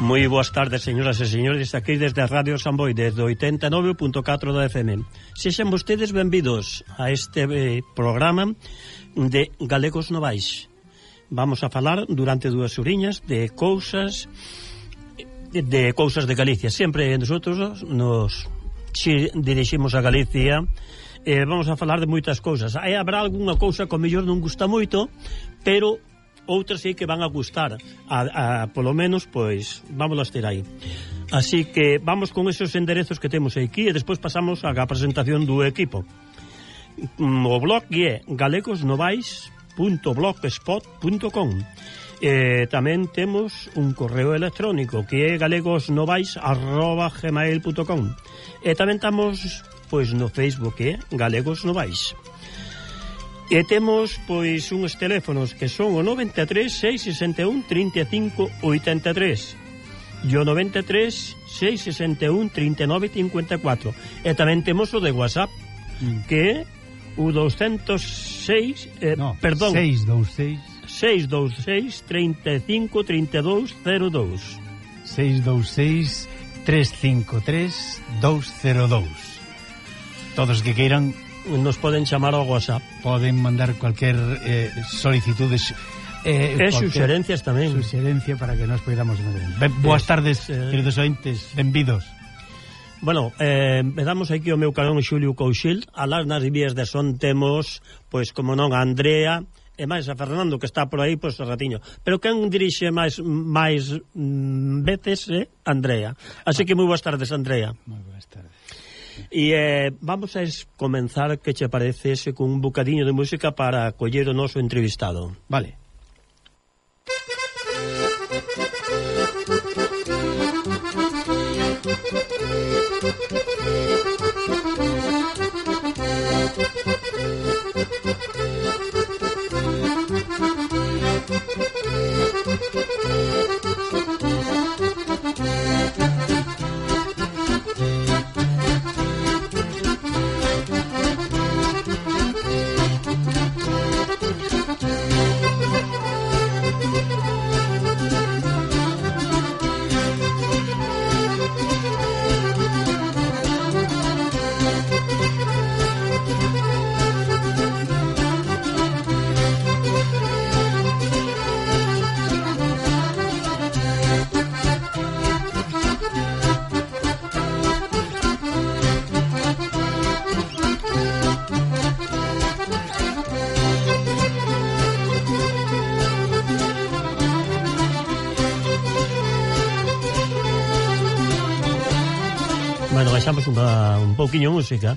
Moi boas tardes, señoras e señores, aquí desde a Radio Samboy, desde 89.4 da FM. Sexan vostedes benvidos a este programa de Galegos Novais. Vamos a falar durante 2 horiñas de cousas de Galicia. Sempre nosotros nos diriximos a Galicia e vamos a falar de moitas cousas. Habrá algunha cousa que ao mellor non gusta moito, pero outras sí que van a gustar, polo menos, pois, vámonos ter aí. Así que vamos con esos enderezos que temos aquí e despois pasamos á presentación do equipo. O blog é galegosnovais.blogspot.com. Tamén temos un correo electrónico que é galegosnovais@gmail.com. E tamén estamos, pois, no Facebook, que é Galegos Novais. E temos, pois, uns teléfonos que son o 93 661 35 83 e o 93 661 39 54. E tamén temos o de WhatsApp, que é o 206 perdón, 626 35 32 02 626 353 202. Todos que queiran nos poden chamar ao WhatsApp. Poden mandar cualquier solicitudes suxerencias tamén. Suxerencia para que nos podamos ver. Boas tardes, queridos ointes, benvidos. Bueno, empezamos aquí o meu carón Xulio Couchil. Alás nas vías de son temos, pois, como non, a Andrea e máis a Fernando, que está por aí, pois, o ratiño. Pero quen dirixe máis veces é Andrea. Así que moi boas tardes, Andrea. Moi boas tardes. E vamos a comenzar, que che parece, con un bocadiño de música para coller o noso entrevistado. Vale. Bueno, baixamos un pouquiño música.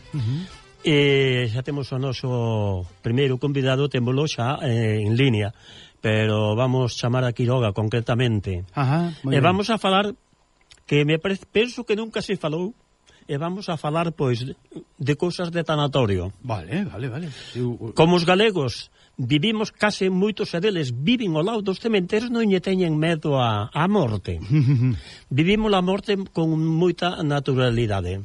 E xa temos o noso primeiro convidado, témolo xa en línea, pero vamos chamar a Quiroga concretamente. E vamos a falar que penso que nunca se falou, e vamos a falar, pois, de cousas de tanatorio. Vale. Como os galegos vivimos case moitos e deles viven ao lado dos cementerios, non lle teñen medo á morte. Vivimos a morte con moita naturalidade.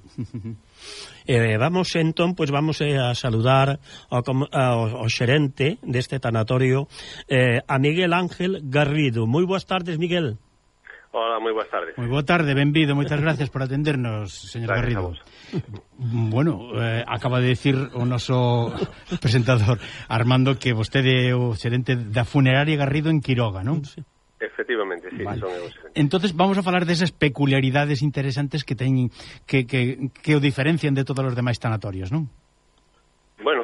Vamos entón, pois vamos a saludar ao xerente deste tanatorio, a Miguel Ángel Garrido. Moi boas tardes, Miguel. Hola, moi boas tardes. Moi boa tarde, benvido, moitas gracias por atendernos, señor Garrido. Bueno, acaba de decir o noso presentador Armando que vostede é o xerente da funeraria Garrido en Quiroga, non? Sí. Efectivamente, sí, vale. Son eu xerente. Entonces vamos a falar desas peculiaridades interesantes que teñen que o diferencian de todos os demais tanatorios, non? Bueno,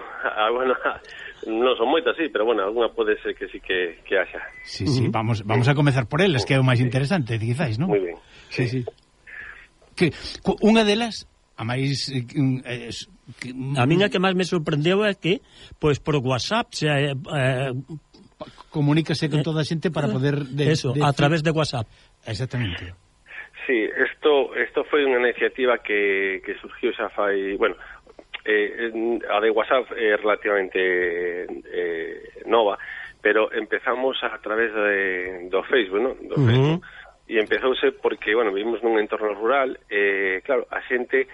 non son moitas, sí, pero bueno, alguna pode ser que sí que haxa. Sí, vamos a comezar por eles, que é o máis interesante, quizáis, non? Moi ben. Sí. Que unha delas, a máis a min a que máis me sorprendeu é que, pois, por WhatsApp comunícase con toda a xente para poder a través de WhatsApp. Exactamente. Sí, esto foi unha iniciativa que surgiu xa fai, bueno, a de WhatsApp é relativamente nova, pero empezamos a través do Facebook, ¿no? Do Facebook. E empezouse porque, bueno, vivimos nun entorno rural, claro, a xente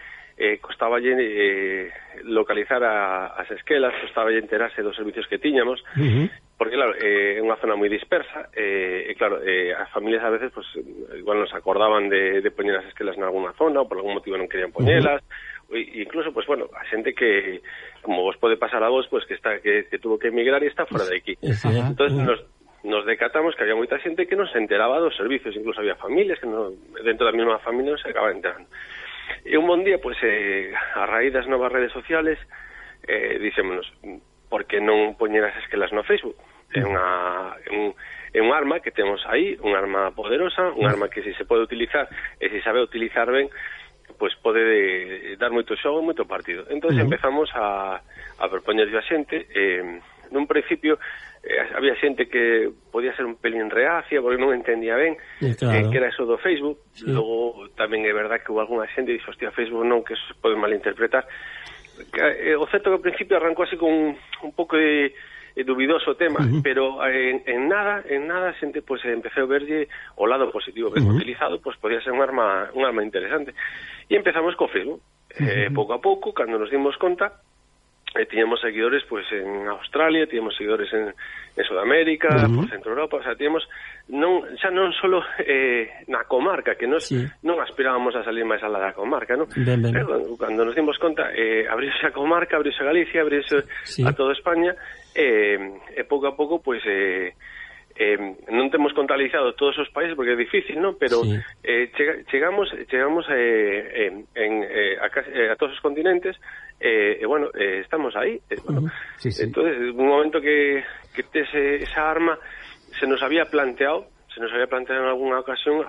costaballe localizar as esquelas, costaballe enterarse dos servicios que tiñamos, porque claro, é unha zona moi dispersa, e claro, as familias a veces pues, igual nos acordaban de poñer as esquelas en alguna zona, ou por algún motivo non querían poñelas, e incluso, pues bueno, a xente que, como vos pode pasar a vos, pues que tuvo que emigrar e está fora de aquí. Entonces nos decatamos que había moita xente que non se enteraba dos servicios, incluso había familias que dentro da mesma familia non se acaban enterando. E un bon día, pues, a raíz das novas redes sociales, dixémonos, por que non poñer as esquelas no Facebook? É un arma que temos aí, un arma poderosa, un arma que se pode utilizar, e se sabe utilizar ben, pues pode dar moito xogo, moito partido. Entón empezamos a propoñerlle a xente, nun principio había xente que podía ser un pelín reacia porque non entendía ben que era eso do Facebook. Logo tamén é verdad que hubo algunha xente que dixo, hostia, Facebook non, que eso se pode malinterpretar. O certo que ao principio arrancou así con un pouco de dubidoso tema, pero en nada a xente pues empezou a verlle o lado positivo, ben utilizado, pues podía ser un arma interesante. E empezamos co Facebook. Pouco a pouco, cando nos dimos conta, tiñamos seguidores pues en Australia, tiñamos seguidores en Sudamérica, por Centro Europa, o sea, tiñamos xa non solo na comarca, que nos non aspirábamos a salir máis alá da comarca, non? Pero cando nos dimos conta, abriuse a comarca, abriuse a Galicia, abriuse a toda España, e pouco a pouco, pues non temos contabilizado todos os países porque é difícil, non? Pero chegamos a todos os continentes, e bueno, estamos aí. Entonces, un momento que esa arma se nos había planteado en alguna ocasión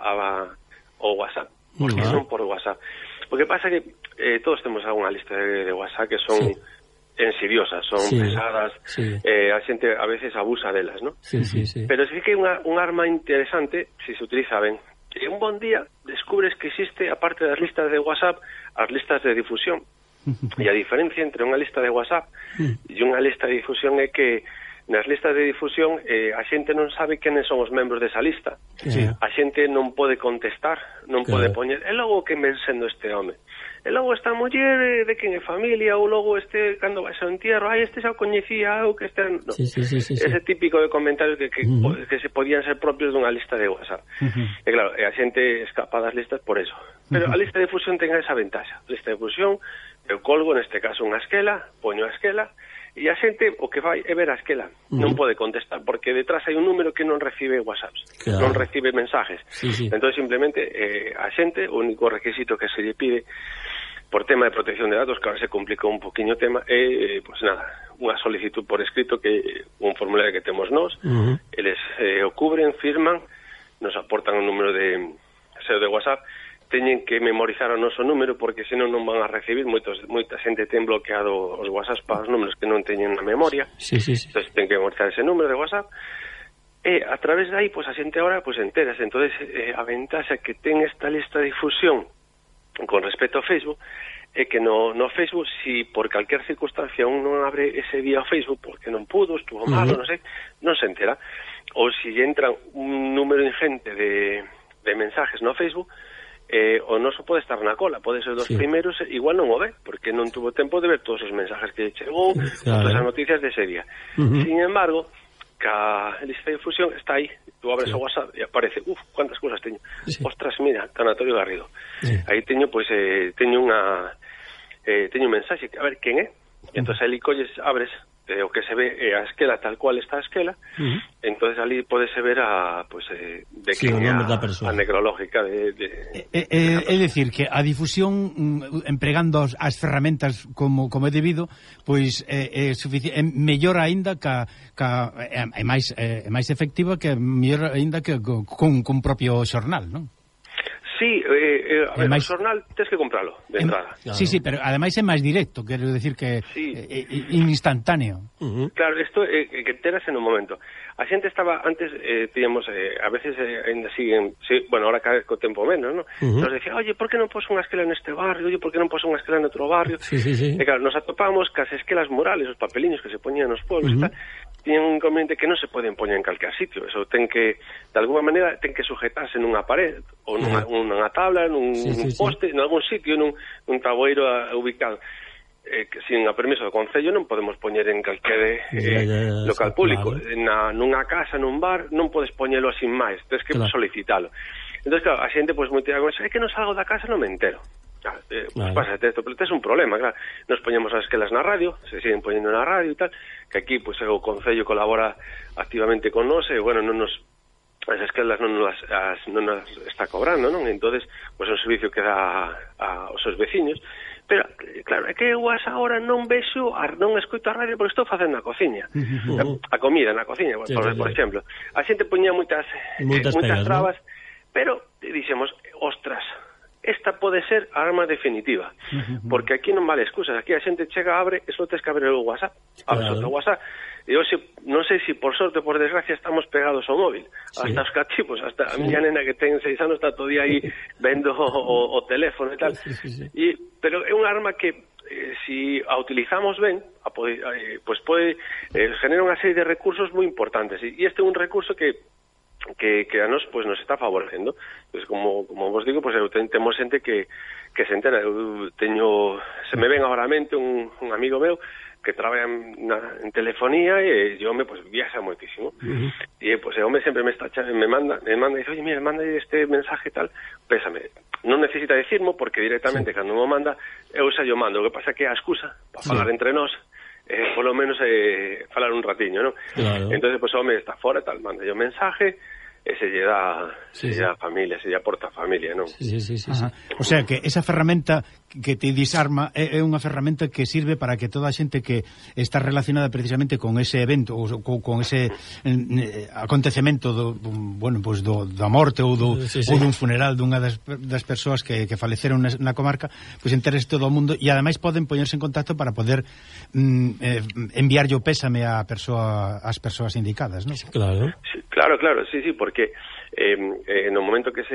o WhatsApp, porque non por WhatsApp. Porque pasa que todos temos algunha lista de WhatsApp que son ensidiosas, son pesadas, a xente a veces abusa delas, ¿no? Pero sí que é un arma interesante se se utiliza ben. E un bon día descubres que existe, aparte das listas de WhatsApp, as listas de difusión. E a diferencia entre unha lista de WhatsApp e unha lista de difusión é que nas listas de difusión a xente non sabe quenes son os membros desa lista. A xente non pode contestar, non pode poñer, e logo que me sendo este home, e logo esta muller de quen é familia, ou logo este cando vai ao entierro, este xa o coñecía, ou que este no. Ese típico de comentarios que se podían ser propios dunha lista de WhatsApp. E claro, a xente escapa das listas por eso. Pero a lista de difusión ten esa ventaxa. A lista de difusión, eu colgo neste caso unha esquela, poño a esquela, e a xente o que vai é ver a esquela, non pode contestar, porque detrás hai un número que non recibe WhatsApps, non recibe mensajes. Entón simplemente a xente, o único requisito que se lle pide por tema de protección de datos, que ahora se complicou un poquinho o tema, pues nada, unha solicitud por escrito, que un formulario que temos nós, eles o cubren, firman, nos aportan un número de WhatsApp, teñen que memorizar o noso número, porque senón non van a recibir, moita xente ten bloqueado os WhatsApp para os números que non teñen na memoria. Entón ten que memorizar ese número de WhatsApp, e a través de aí, pues a xente agora pues enteras. Entón a ventaxa que ten esta lista de difusión con respecto ao Facebook é que no Facebook, si por calquer circunstancia un non abre ese día o Facebook porque non pudo, estuvo malo, non sei, non se entera. Ou si entra un número ingente de mensajes no Facebook, o noso pode estar na cola, pode ser dos primeiros, igual non o ve, porque non tuvo tempo de ver todos os mensajes que chegou, todas as noticias de ese día. Sin embargo, que a lista de difusión está aí, tú abres o WhatsApp e aparece, cuántas cosas teño. Ostras, mira, Tanatorio Garrido. Aí teño, pois, teño un mensaxe, a ver, quen é? Entonces ali colles, abres o que se ve a esquela tal cual está a esquela, entonces ali podese ver de que a necrológica é dicir que a difusión empregando as ferramentas como é debido, pois é mellor aínda é máis efectiva, que mellor aínda que con propio xornal, non? Sí, a ver, o xornal tens que compralo de entrada. Sí, pero ademais é máis directo, quero decir que instantáneo. Claro, isto é que terase no momento. A xente estaba, antes tiñamos, a veces ainda siguen, bueno, ahora cada tempo menos, ¿no? Nos decía, oye, por que non pos unha esquela neste barrio? Oye, por que non pos unha esquela noutro barrio? E claro, nos atopamos cas esquelas murales, os papeliños que se poñían nos pueblos e tal, tiñen un inconveniente que non se poden poñer en calquer sitio. Eso ten que, de alguma maneira, ten que sujetarse nunha pared, ou nunha tabla, nun poste, en algún sitio, nun tabueiro ubicado. sin a permiso do Concello non podemos poñer en calquer local público. Nunha casa, nun bar, non podes poñelo sin máis, tens que solicitalo. Entón, claro, a xente, pois, moita cosa, é que non salgo da casa, non me entero. Pues pásate esto, pero tes un problema, claro. Nos poñemos as esquelas na radio, se siguen poñendo na radio e tal, que aquí, pois, o Concello colabora activamente con nós, e, bueno, as esquelas non nas está cobrando, non? Entonces, pois, é un servicio que dá aos seus veciños. Pero, claro, é que eu ahora non vexo, non escoito a radio porque estou facendo a cociña. A comida na cociña, por exemplo. A xente poñía moitas trabas, ¿no? Pero dixemos, ostras, esta pode ser a arma definitiva, porque aquí non vale excusas, aquí a xente chega, abre, e só tens que abrir o WhatsApp, o WhatsApp, e hoxe, non sei se por sorte ou por desgracia estamos pegados ao móvil, hasta os cativos, hasta a miña nena que ten 6 anos está todo día aí vendo o teléfono e tal, pero é unha arma que si a utilizamos ben, pues pode generar unha serie de recursos moi importantes, e este é un recurso que a nos pues nos está favorecendo. Pues como vos digo, pues temos xente que se entera. Eu teño, se me ven agora a mente un amigo meu que traballa en telefonía e o home pues viaxa moitísimo. E pues o home sempre me manda e dice, oye, mira, manda este mensaje tal, pésame. Non necesita decirmo porque directamente cando me manda eu xa yo mando. O que pasa que a excusa para falar entre nós polo menos falar un ratiño, non? Claro. Entonces, pues, o home está fora, tal, manda yo mensaje, e se lle dá familia, se lle aporta familia, non? Sí. O sea, que esa ferramenta que te disarma é unha ferramenta que sirve para que toda a xente que está relacionada precisamente con ese evento ou con ese acontecemento da morte ou dun funeral dunha das persoas que faleceron na comarca, pois enteres todo o mundo, e ademais poden poñerse en contacto para poder enviarlle o pésame ás persoas indicadas, non? Claro, sí, porque no momento que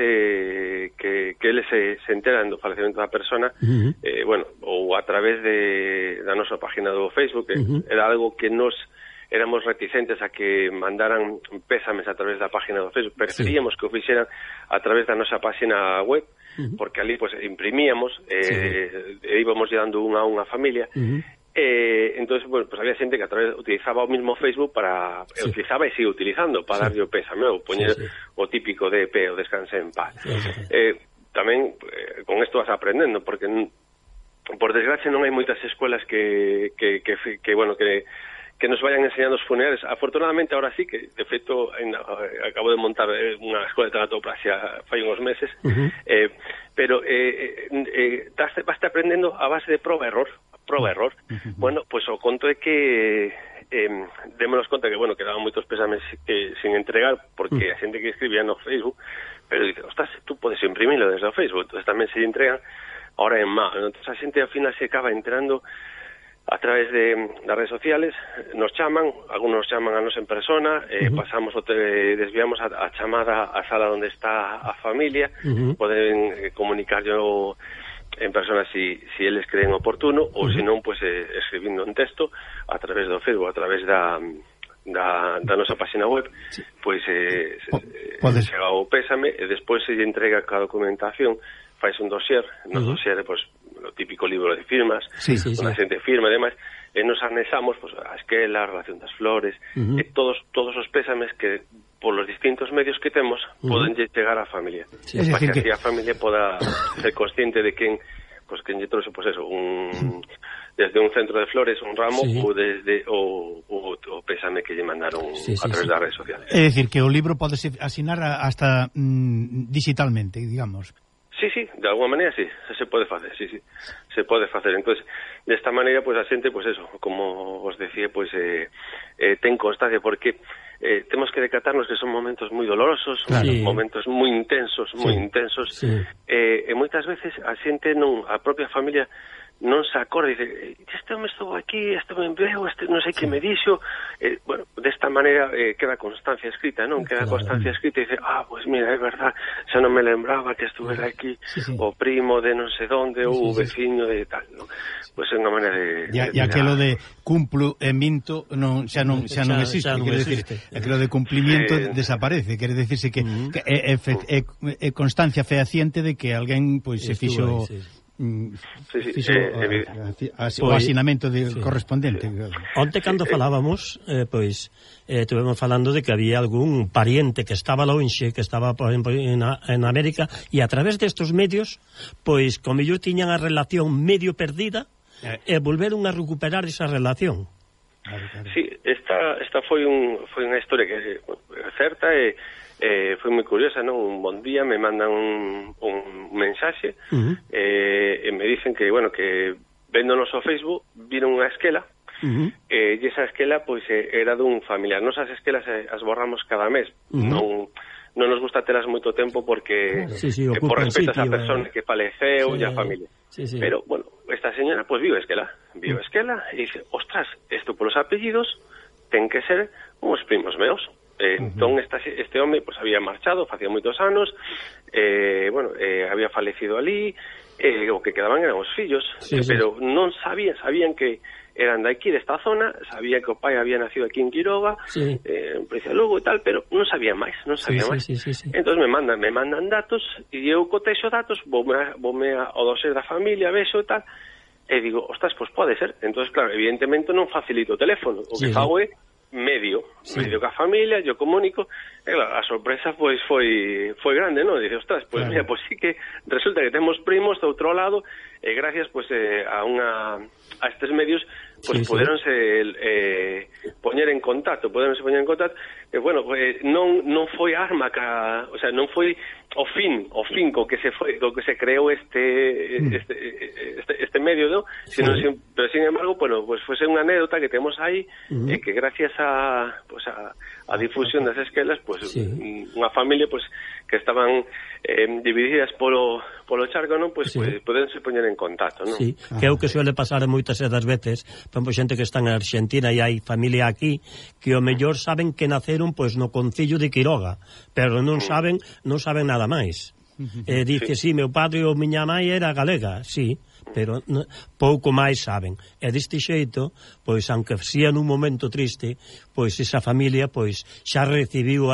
eles se enteran do falecemento da persona, ou a través da nosa página do Facebook, era algo que nos éramos reticentes a que mandaran pésames a través da página do Facebook, preferíamos que o fixeran a través da nosa página web, porque ali pues imprimíamos e íbamos dando unha a unha familia. Entonces, bueno, pues había xente que a través utilizaba o mismo Facebook utilizaba e sigue utilizando para darlle o pésame, ou poñer o típico DP, o descanse en paz. Tamén con isto vas aprendendo, porque por desgracia non hai moitas escuelas que nos vayan enseñando os funerales. Afortunadamente ahora sí, que de feito acabo de montar unha escola de tanatopraxia fai uns meses, pero vaste aprendendo a base de prova error. Bueno, pues o conto é que démonos conta que, que daban moitos pésames sin entregar, porque a xente que escribía no Facebook, pero dice, ostras, tú podes imprimirlo desde o Facebook, entonces tamén se entregan ahora en má. Entonces a xente ao final se acaba enterando a través das redes sociales, nos chaman, algunos chaman a nos en persona, desviamos a chamada á sala onde está a familia, poden comunicarlo en persona si eles creen oportuno, ou se non, pues escribindo un texto a través do Facebook, a través da nosa página web, pues chega o pésame e despois se lle entrega cada documentación, fais un dossier, dossier, pues o típico libro de firmas, onde a xente firma e demais, e nos anexamos pues a esquela, a relación das flores, e todos os pésames que por los distintos medios que temos poden chegar á familia, para que así a familia poda ser consciente de quen lle trouxe, pues eso, desde un centro de flores, un ramo, ou desde o pésame que lle mandaron a través das redes sociales. É dicir, que o libro pode asinar hasta digitalmente, digamos. Sí, de alguma maneira sí, se pode facer, se pode facer. Entonces, desta maneira, pues a xente, pues eso, como os decía, pues ten constancia, porque temos que decatarnos que son momentos moi dolorosos, momentos moi intensos, e moitas veces a xente a propia familia non se acorda e dice, este home estuvo aquí, este me empleo, non sei que me dixo, desta maneira queda constancia escrita, non? Queda constancia escrita e dice, pues mira, é verdad, xa non me lembraba que estuvera aquí o primo de non sei donde, ou o veciño de tal, non? Pois é unha maneira de... E aquelo de cumplo e minto xa non existe, quere decir, aquelo de cumplimiento desaparece, quere decirse que é constancia fehaciente de que alguén pois se fixo fixo o asinamento correspondente. Onte cando falábamos, pois estuvemos falando de que había algún pariente que estaba lonxe, que estaba, por exemplo, en América, e a través destes medios, pois como ellos tiñan a relación medio perdida, e volveron a recuperar esa relación. Claro. Sí, esta foi unha historia que certa e foi moi curiosa, non? Un bon día me mandan un mensaxe e me dicen que, bueno, que vendo o noso Facebook viron unha esquela e esa esquela pois era dun familiar. Nos as esquelas as borramos cada mes, non nos gusta telas moito tempo porque por respeto a esa persona que faleceu e a familia. Pero, bueno, esta señora pois viu esquela e dice, ostras, isto polos apellidos ten que ser uns primos meus. Entón este home pues, había marchado facía moitos anos, había falecido ali, o que quedaban eran os fillos, pero non sabían que eran de aquí, desta zona, sabía que o pai había nacido aquí en Quiroga, en Provincia de Lugo e tal, pero non sabían máis. Entón me mandan datos e eu cotexo datos, voume ao dossier da familia, vexo e tal, e digo, ostras, pois pode ser. Entón, claro, evidentemente non facilito o teléfono, o que fago é medio ca familia, yo comunico, e claro, a sorpresa pois foi grande, non? Dice, ostras, pois mira, pois sí que resulta que temos primos do outro lado, e gracias pois a estes medios pois poderonse poñer en contacto, e bueno, non foi arma o sea, non foi o fin co que se creou este medio, ¿no? Pero sin embargo, bueno, pues fue unha anécdota que temos aí e que gracias a difusión das esquelas, pues unha familia pues que estaban divididas polo charco, non? Pues podense poñer en contacto, non? Sí, que é o que suele pasar moitas das veces, por xente que está en Argentina e hai familia aquí que o mellor saben que naceron pois no concello de Quiroga, pero non saben nada máis. Dice, sí, meu padre ou miña mãe era galega, sí, pero pouco máis saben. E deste xeito, pois, aunque sea nun momento triste, pois esa familia pois xa recibiu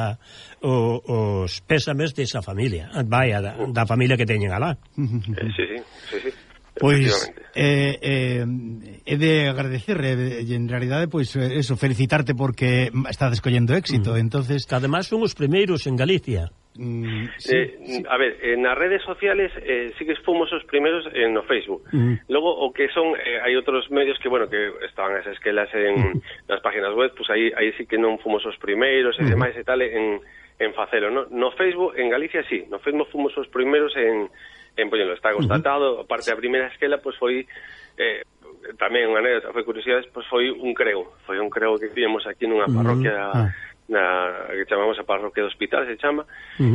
os pésames desa familia, da familia que teñen alá. Sí. Pois é de agradecer, en realidade, pois eso, felicitarte porque estás collendo éxito, entonces... Que además son os primeiros en Galicia. A ver, nas redes sociales sí que fomos os primeiros no Facebook. Logo, o que son, hai outros medios que, bueno, que estaban as esquelas nas páginas web, pues aí sí que non fomos os primeiros e demais e tal en facelo, no? No Facebook, en Galicia sí, no Facebook fomos os primeiros en poñelo, está constatado. Aparte, a primeira esquela, pues foi tamén unha anécdota, foi curiosidade, pues foi un creo que tivemos aquí nunha parroquia que chamamos a parroquia do Hospital, se chama,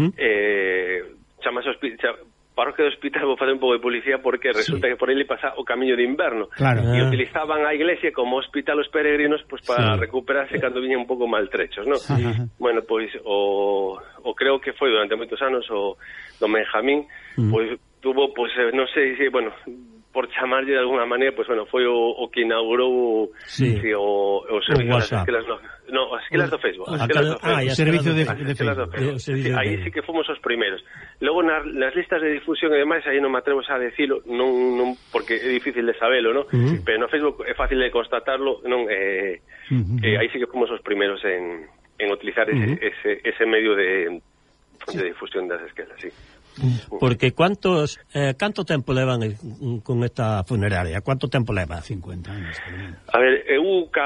chamase parroquia do Hospital. Vou fazer un pouco de publicidade porque resulta que por aí pasa o camiño de inverno, e utilizaban a iglesia como hospital os peregrinos pues para recuperarse cando viñan un pouco maltrechos, ¿no? Bueno, pois o creo que foi durante moitos anos o do Benjamín, pois tuvo, pues non sei se, bueno, por chamarlle de alguna maneira, pues bueno, foi o que inaugurou o servicio das esquelas, as esquelas do Facebook, o servicio de Facebook. Aí sí que fomos os primeiros. Logo nas listas de difusión e demais, aí non me atrevo a decirlo, non porque é difícil de sabelo, ¿no? Pero no Facebook é fácil de constatarlo, non? Aí sí que fomos os primeiros en utilizar ese medio de difusión das esquelas, sí. Porque canto tempo levan con esta funeraria? Cuánto tempo leva? 50 anos. A ver, eu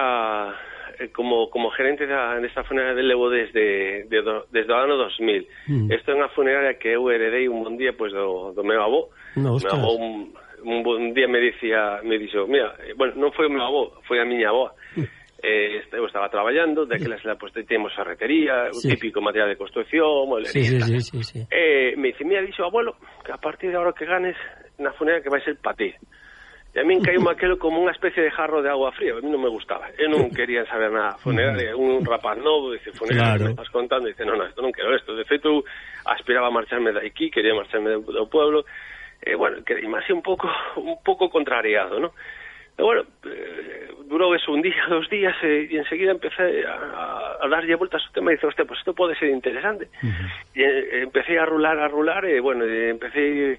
como gerente desta funeraria levo desde o ano 2000. Isto é unha funeraria que eu heredei un bon día pois do meu avó. Meu avó un bon día me dixo, mira, bueno, non foi o meu avó, foi a miña avó. Eu estaba traballando, daquelas pues, temos ferretería, un típico material de construcción, molería. Sí. Me dice, mira, dixo, abuelo, que a partir de ahora que ganes na funeraria que vai ser para ti. E a min caíu aquelo como unha especie de jarro de agua fría, a mí non me gustaba. Eu non quería saber nada funeraria, un rapaz novo, dice, funeraria, me estás contando, dice, non, isto non quero isto. De feito, aspiraba a marcharme de aquí, quería marcharme do pueblo, bueno, quedei máis un pouco contrariado, ¿no? Bueno, durou eso un día, 2 días, e enseguida empecé a darlle vueltas ao tema e dice, hostia, pues esto pode ser interesante. E empecé a rular, e bueno, empecé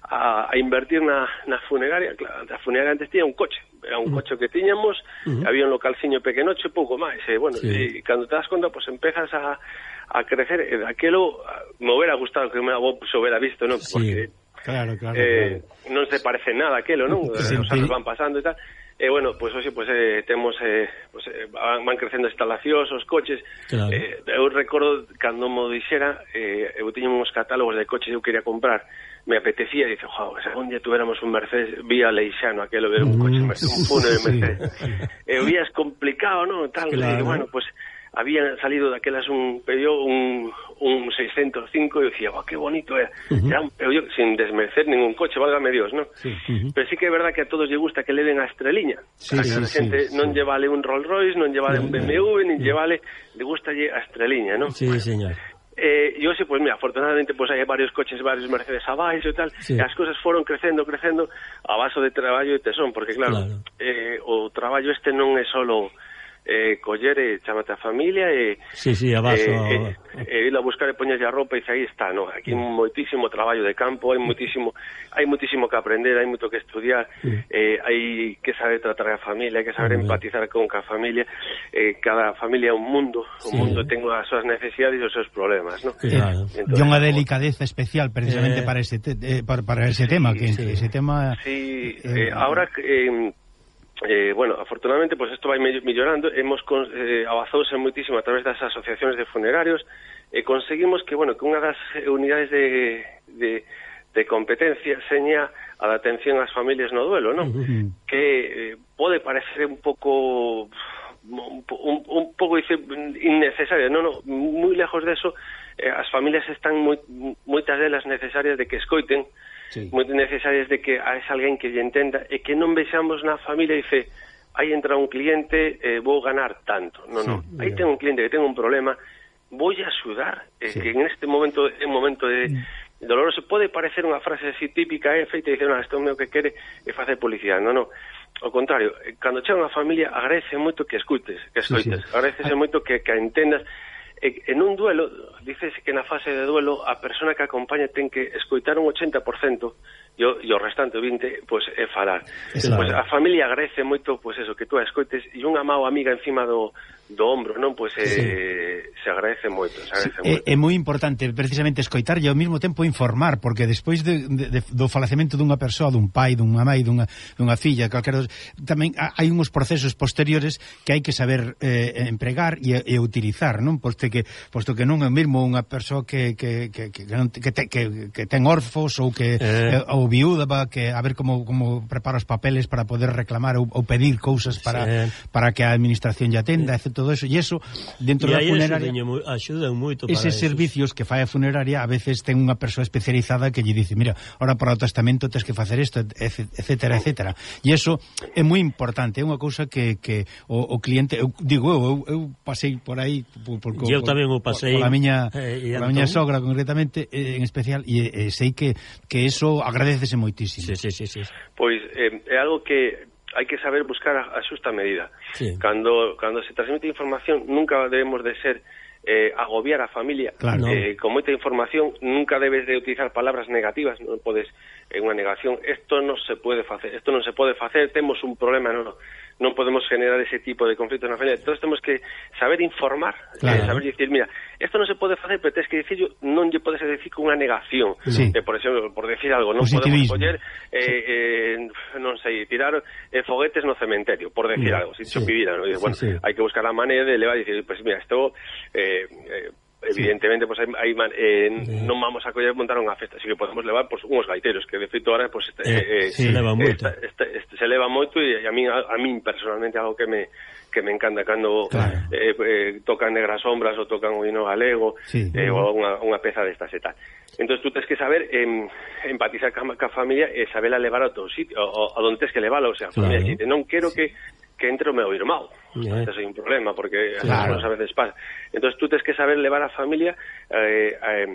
a invertir na funeraria. Claro, a funeraria antes tiña un coche, era un coche que tiñamos, había un localciño pequenoche, pouco máis, bueno, e cando te das conta, pues empezas a crecer, e daquelo me hubiera gustado que o meu avó se hubiera visto, non? Porque claro. non se parece nada aquelo, non? Os anos van pasando e tal. Bueno, pues hoxe temos van crecendo instalacións, os coches. Claro. Eu recordo cando mo dixera, eu tiña uns catálogos de coches que eu quería comprar, me apetecía, e dice, "Joder, se algún día tuviéramos un Mercedes vía Leixano, aquelo ver un coche, un Pune de Mercedes." Vías complicado, non? Tal, claro. Bueno, pues habían salido daquelas un Peugeot, un 605, e eu dicía, "Qué bonito é." Era un Peugeot sin desmerecer ningún coche, válgame Dios, ¿no? Pero sí que é verdad que a todos lle gusta que le den a estreliña. A xente non lle vale un Rolls Royce, non lle vale un BMW, nin lle vale, le gusta a estreliña, ¿no? Sí, señor. Yo sí, pues mira, afortunadamente pues hai varios coches, varios Mercedes abaixo e tal, e as cousas foron crecendo a base de traballo e tesón, porque claro. O traballo este non é solo coller e chamate a familia e ir a buscar e poñerlle a roupa e dice, aí está, no? Aquí moitísimo traballo de campo, hai moitísimo que aprender, hai moito que estudiar, hai que saber tratar a familia, hai que saber empatizar con a familia, cada familia é un mundo, ten as súas necesidades e os seus problemas, no? Claro. E unha delicadeza especial precisamente para ese tema, que ese tema... Sí, ahora bueno, afortunadamente pues esto vai mellorando, hemos avanzouse moitísimo a través das asociacións de funerarios e conseguimos que, bueno, que unha das unidades de competencia seña a da atención ás familias no duelo, non? Que pode parecer un pouco innecesaria, non, moi lejos de eso. As familias están moitas delas necesarias de que escoiten, moi necesarias de que hai alguén que lle entenda e que non vexamos na familia e dice, aí entra un cliente, vou ganar tanto. Non. Aí ten un cliente que ten un problema, vou a axudar, que en este momento é un momento de doloroso. Pode parecer unha frase así típica, feita e dice, non, isto é o meu que quere e facer publicidade. Non. Ao contrario, cando chega unha familia agradece moito que escoites, agradecese moito que entendas. En un duelo, dices que na fase de duelo a persona que acompaña ten que escoitar un 80% e o restante 20% pues, é falar. Pues, a familia agradece moito pues eso, que tú a escoites e unha mao amiga encima do ombro, non? Pues se agradece moito, É moi importante precisamente escoitar e ao mesmo tempo informar, porque despois do falecemento dunha persoa, dun pai, dunha mãe, dunha filla, tamén hai uns procesos posteriores que hai que saber empregar e utilizar, non? Posto que non é mesmo unha persoa que ten orfos ou que ou viúda, que a ver como prepara os papeles para poder reclamar ou pedir cousas para que a administración lle atenda, etc. Todo eso, e eso dentro da funeraria axuda moito para eses servicios que fai a funeraria. A veces ten unha persoa especializada que lle dice, mira, ahora para o testamento tens que facer isto, etcétera. E eso é moi importante, é unha cousa que o cliente, eu pasei por aí eu tamén o pasei pola miña sogra concretamente, en especial, e sei que eso agradecese moitísimo. Sí. Pois é algo que hai que saber buscar a xusta medida. Cando se transmite información nunca debemos de ser agobiar a familia. Con moita información nunca debes de utilizar palabras negativas, non podes en unha negación, isto non se pode facer, temos un problema, non podemos generar ese tipo de conflitos na familia. Entonces temos que saber informar, saber dicir, mira, isto non se pode facer, pero tens que dicirlo, non lle podes decir con unha negación. Por exemplo, por decir algo, non podemos coller non sei, tirar foguetes no cementerio, por decir algo, se xo pidira, ¿no? Bueno, hai que buscar a maneira de levar e dicir, pues mira, isto evidentemente pues non vamos a coller montar unha festa, así que podemos levar pues, unhos gaiteros que de feito ahora pues, se leva moito se leva moito e a min personalmente algo que me encanta cando tocan Negras Sombras ou tocan o hino galego ou unha peza destas e tal. Entón tú tens que saber empatizar ca familia e saberla levar ao teu sitio, a donde tens que levála, o sea, a familia que non quero que entre o meu irmão. Este é un problema, porque a veces pasa. Entón tú tens que saber levar a familia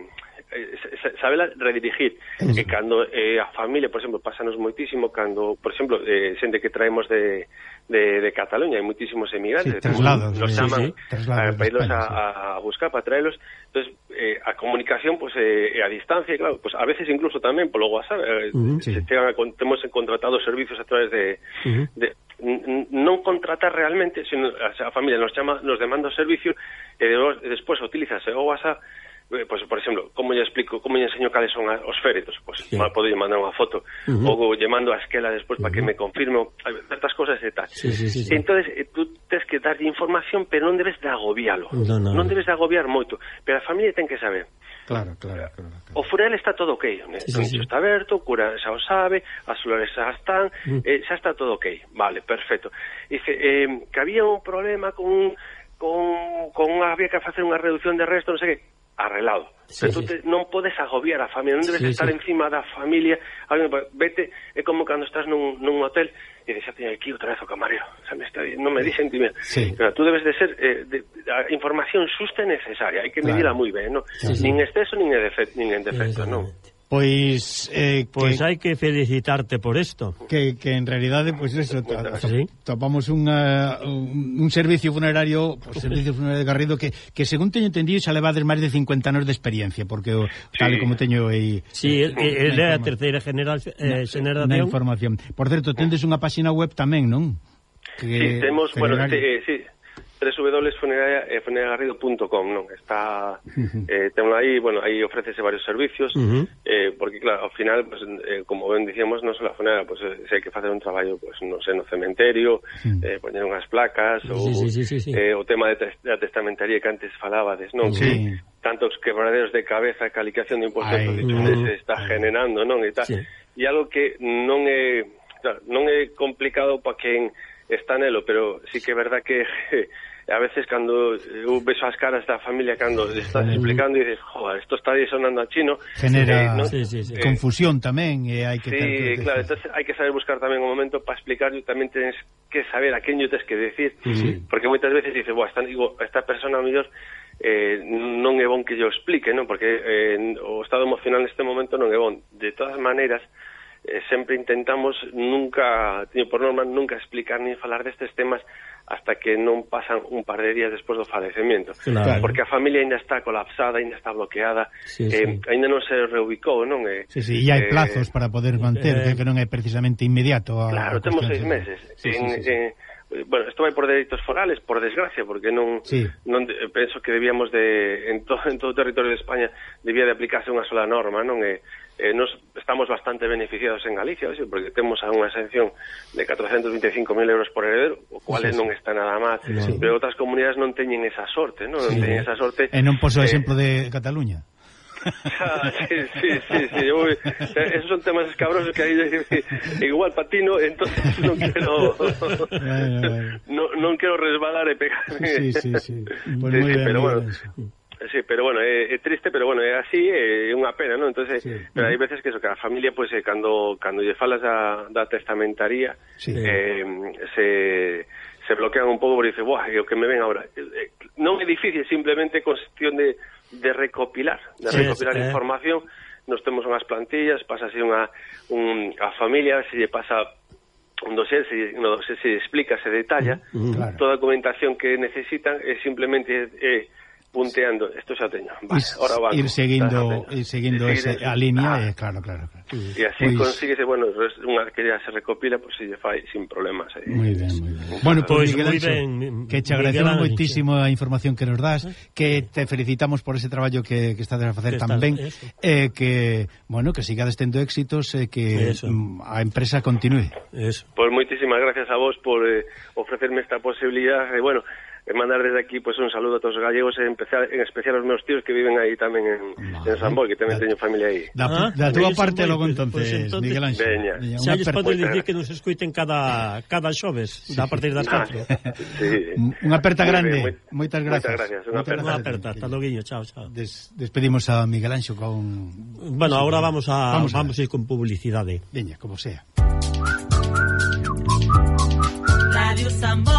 sabela redirigir. E cando a familia, por exemplo, pásanos moitísimo cando, por exemplo, xente que traemos de Cataluña, hai moitísimos emigrantes, traslados, nos chaman para irlos a buscar, para traerlos. Entonces, a comunicación, pues, a distancia, claro, pues a veces incluso tamén polo WhatsApp, temos contratado servicios a través de non contratar realmente, sino a familia nos chama, nos demanda o servicio e despois utilizas o WhatsApp. Pues, por exemplo, como lle explico, como lle enseño cales son os féretos, pues podo mandar unha foto ou lle mando a esquela despois para que me confirme certas cosas e tal. Entonces, tú tens que darlle información, pero non debes de agobialo. Non debes de agobiar moito, pero a familia ten que saber. Claro. O funeral está todo ok, está aberto, o cura xa o sabe, as flores xa están, xa está todo ok. Vale, perfecto. Dice, que había un problema con había que facer unha reducción de resto, non sei que, arreglado. Pero tú non podes agobiar a familia, non debes estar encima da familia. Vete, é como cando estás nun hotel e xa teño aquí outra vez o camarero, non me dixen ti. Pero tú debes de ser a información xusta e necesaria, hai que medirla moi ben, non? Nin exceso nin en defecto, non? Pois hai que felicitarte por isto. Que en realidade, pois eso, topamos un servicio funerario, servicio funerario de Garrido que según teño entendido xa levades máis de 50 anos de experiencia, porque tal e como teño aí é a terceira generación na información. Por certo, tendes unha página web tamén, non? Sí, temos, www.funerariagarrido.com, non? Está temos aí, aí ofrécese varios servicios, porque claro, ao final, pues, como ben dicíamos, non só a funeraria, pues, se hai que facer un traballo, pues, non sei, no cementerio, poñer unhas placas, ou o tema da testamentaría que antes falabades, non? Tantos quebraderos de cabeza, calificación de impostos se está generando, non? E tal. E algo que non é, claro, non é complicado para quen está nelo, pero sí que é verdad que a veces cando eu vexo as caras da familia cando estás explicando e dices, joder, isto está sonando a chino, genera confusión tamén, e hai que claro, entonces hai que saber buscar tamén un momento para explicar, e tamén tens que saber a quen lle tens que decir, porque moitas veces dices, esta persona a mellor non é bon que lle explique, non? Porque o estado emocional neste momento non é bon. De todas maneiras, sempre intentamos por norma, nunca explicar ni falar destes temas hasta que non pasan un par de días despois do falecemento. Porque a familia ainda está colapsada, ainda está bloqueada, ainda non se reubicou, non? E hai plazos para poder manter, que non é precisamente inmediato. Claro, temos 6 meses. Isto vai por dereitos forales, por desgracia, porque non penso que debíamos en todo o territorio de España debía de aplicarse unha sola norma, non? Nos estamos bastante beneficiados en Galicia, porque temos unha exención de 425.000 euros por heredero, o cual non está nada mal, pero outras comunidades non teñen esa sorte, non? Non teñen esa sorte. E non poso o exemplo de Cataluña. Esos son temas escabrosos que aí igual patino, entonces non quero resbalar e pegarme. Pero bueno, pero bueno, é triste, pero bueno, é así, é unha pena, non? Entonces, pero hai veces que a familia, pues, cando lle falas da testamentaría, se bloquean un pouco, porque dice, o que me ven agora. Non é difícil, simplemente cuestión de recopilar información. Nos temos unhas plantillas, pasa así a familia, se lle pasa un dossier, se explica, se detalla toda a documentación que necesitan, é simplemente punteando, isto xa teño. Ahora ir seguindo a línea, claro. E así consíguese, unha que ya se recopila, se lle fai sin problemas. Moi ben. Bueno, pois Miguel Anxo, que te agradecemos moitísimo a información que nos das, que te felicitamos por ese traballo que estades a facer tamén, que sigades tendo éxitos, que a empresa continúe. Pois moitísimas gracias a vos por ofrecerme esta posibilidad, e mandar desde aquí un saludo a todos os gallegos, en especial aos meus tíos que viven aí tamén en San Boi, que tamén teño familia aí. Da túa parte logo entonces, Miguel Anxo. Xa lles podes dicir que nos escuiten cada xoves, a partir das 4. Unha aperta grande, moitas gracias. Unha aperta, hasta loguinho, chao. Despedimos a Miguel Anxo con... Bueno, agora vamos a ir con publicidade. Veña, como sea. Radio San Boi.